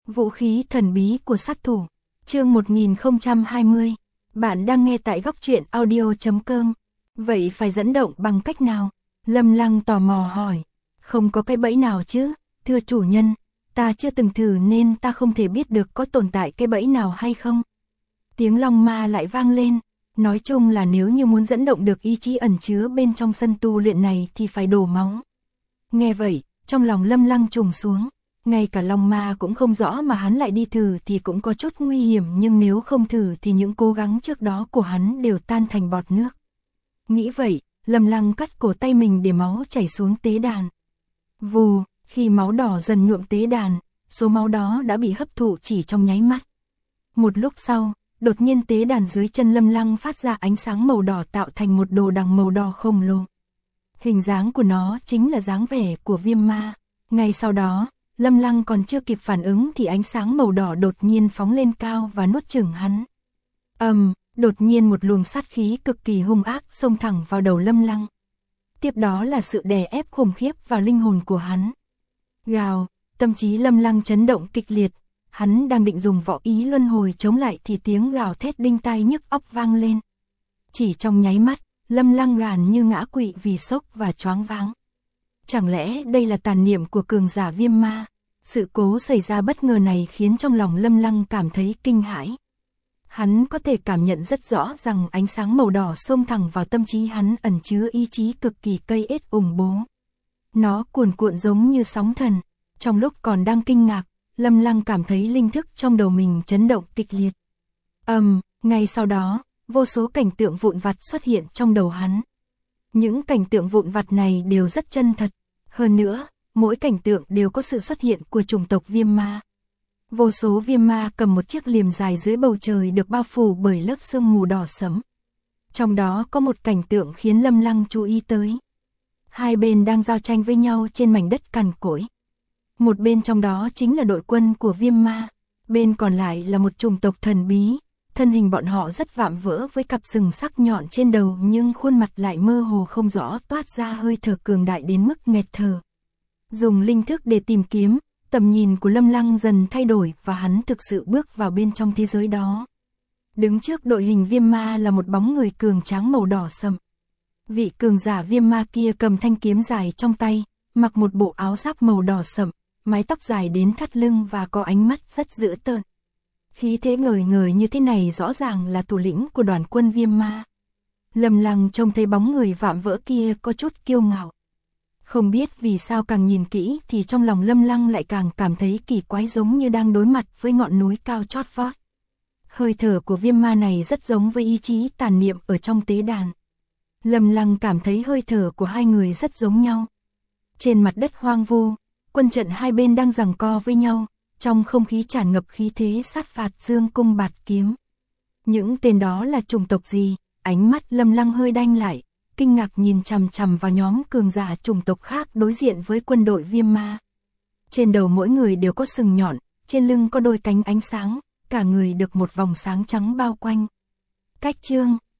Vũ khí thần bí của sát thủ. Chương 1020. Bạn đang nghe tại góc truyện audio.com. Vậy phải dẫn động bằng cách nào? Lâm Lăng tò mò hỏi. Không có cái bẫy nào chứ, thưa chủ nhân, ta chưa từng thử nên ta không thể biết được có tồn tại cái bẫy nào hay không. Tiếng long ma lại vang lên. Nói chung là nếu như muốn dẫn động được ý chí ẩn chứa bên trong sân tu luyện này thì phải đổ máu. Nghe vậy, trong lòng Lâm Lăng trùng xuống. Ngay cả long ma cũng không rõ mà hắn lại đi thử thì cũng có chút nguy hiểm, nhưng nếu không thử thì những cố gắng trước đó của hắn đều tan thành bọt nước. Nghĩ vậy, Lâm Lăng cắt cổ tay mình để máu chảy xuống tế đàn. Vù, khi máu đỏ dần nhuộm tế đàn, số máu đó đã bị hấp thụ chỉ trong nháy mắt. Một lúc sau, đột nhiên tế đàn dưới chân Lâm Lăng phát ra ánh sáng màu đỏ tạo thành một đồ đằng màu đỏ khổng lồ. Hình dáng của nó chính là dáng vẻ của viêm ma. Ngay sau đó, Lâm Lăng còn chưa kịp phản ứng thì ánh sáng màu đỏ đột nhiên phóng lên cao và nuốt chửng hắn. Đột nhiên một luồng sát khí cực kỳ hung ác xông thẳng vào đầu Lâm Lăng. Tiếp đó là sự đè ép khủng khiếp vào linh hồn của hắn. Gào, tâm trí Lâm Lăng chấn động kịch liệt. Hắn đang định dùng võ ý luân hồi chống lại thì tiếng gào thét đinh tai nhức óc vang lên. Chỉ trong nháy mắt, Lâm Lăng gàn như ngã quỵ vì sốc và choáng váng. Chẳng lẽ đây là tàn niệm của cường giả viêm ma? Sự cố xảy ra bất ngờ này khiến trong lòng Lâm Lăng cảm thấy kinh hãi. Hắn có thể cảm nhận rất rõ rằng ánh sáng màu đỏ xông thẳng vào tâm trí hắn ẩn chứa ý chí cực kỳ cây ết ủng bố. Nó cuồn cuộn giống như sóng thần. Trong lúc còn đang kinh ngạc, Lâm Lăng cảm thấy linh thức trong đầu mình chấn động kịch liệt. Ngay sau đó, vô số cảnh tượng vụn vặt xuất hiện trong đầu hắn. Những cảnh tượng vụn vặt này đều rất chân thật. Hơn nữa, mỗi cảnh tượng đều có sự xuất hiện của chủng tộc viêm ma. Vô số viêm ma cầm một chiếc liềm dài dưới bầu trời được bao phủ bởi lớp sương mù đỏ sẫm. Trong đó có một cảnh tượng khiến Lâm Lăng chú ý tới. Hai bên đang giao tranh với nhau trên mảnh đất cằn cỗi. Một bên trong đó chính là đội quân của viêm ma, bên còn lại là một chủng tộc thần bí. Thân hình bọn họ rất vạm vỡ với cặp sừng sắc nhọn trên đầu, nhưng khuôn mặt lại mơ hồ không rõ, toát ra hơi thở cường đại đến mức nghẹt thở. Dùng linh thức để tìm kiếm, tầm nhìn của Lâm Lăng dần thay đổi và hắn thực sự bước vào bên trong thế giới đó. Đứng trước đội hình viêm ma là một bóng người cường tráng màu đỏ sậm. Vị cường giả viêm ma kia cầm thanh kiếm dài trong tay, mặc một bộ áo giáp màu đỏ sậm, mái tóc dài đến thắt lưng và có ánh mắt rất dữ tợn. Khí thế ngời ngời như thế này rõ ràng là thủ lĩnh của đoàn quân viêm ma. Lâm Lăng trông thấy bóng người vạm vỡ kia có chút kiêu ngạo. Không biết vì sao càng nhìn kỹ thì trong lòng Lâm Lăng lại càng cảm thấy kỳ quái, giống như đang đối mặt với ngọn núi cao chót vót. Hơi thở của viêm ma này rất giống với ý chí tàn niệm ở trong tế đàn. Lâm Lăng cảm thấy hơi thở của hai người rất giống nhau. Trên mặt đất hoang vu, quân trận hai bên đang giằng co với nhau. Trong không khí tràn ngập khí thế sát phạt, dương cung bạt kiếm. Những tên đó là chủng tộc gì? Ánh mắt Lâm Lăng hơi đanh lại, kinh ngạc nhìn chằm chằm vào nhóm cường giả chủng tộc khác đối diện với quân đội viêm ma. Trên đầu mỗi người đều có sừng nhọn, trên lưng có đôi cánh ánh sáng, cả người được một vòng sáng trắng bao quanh. Cách chương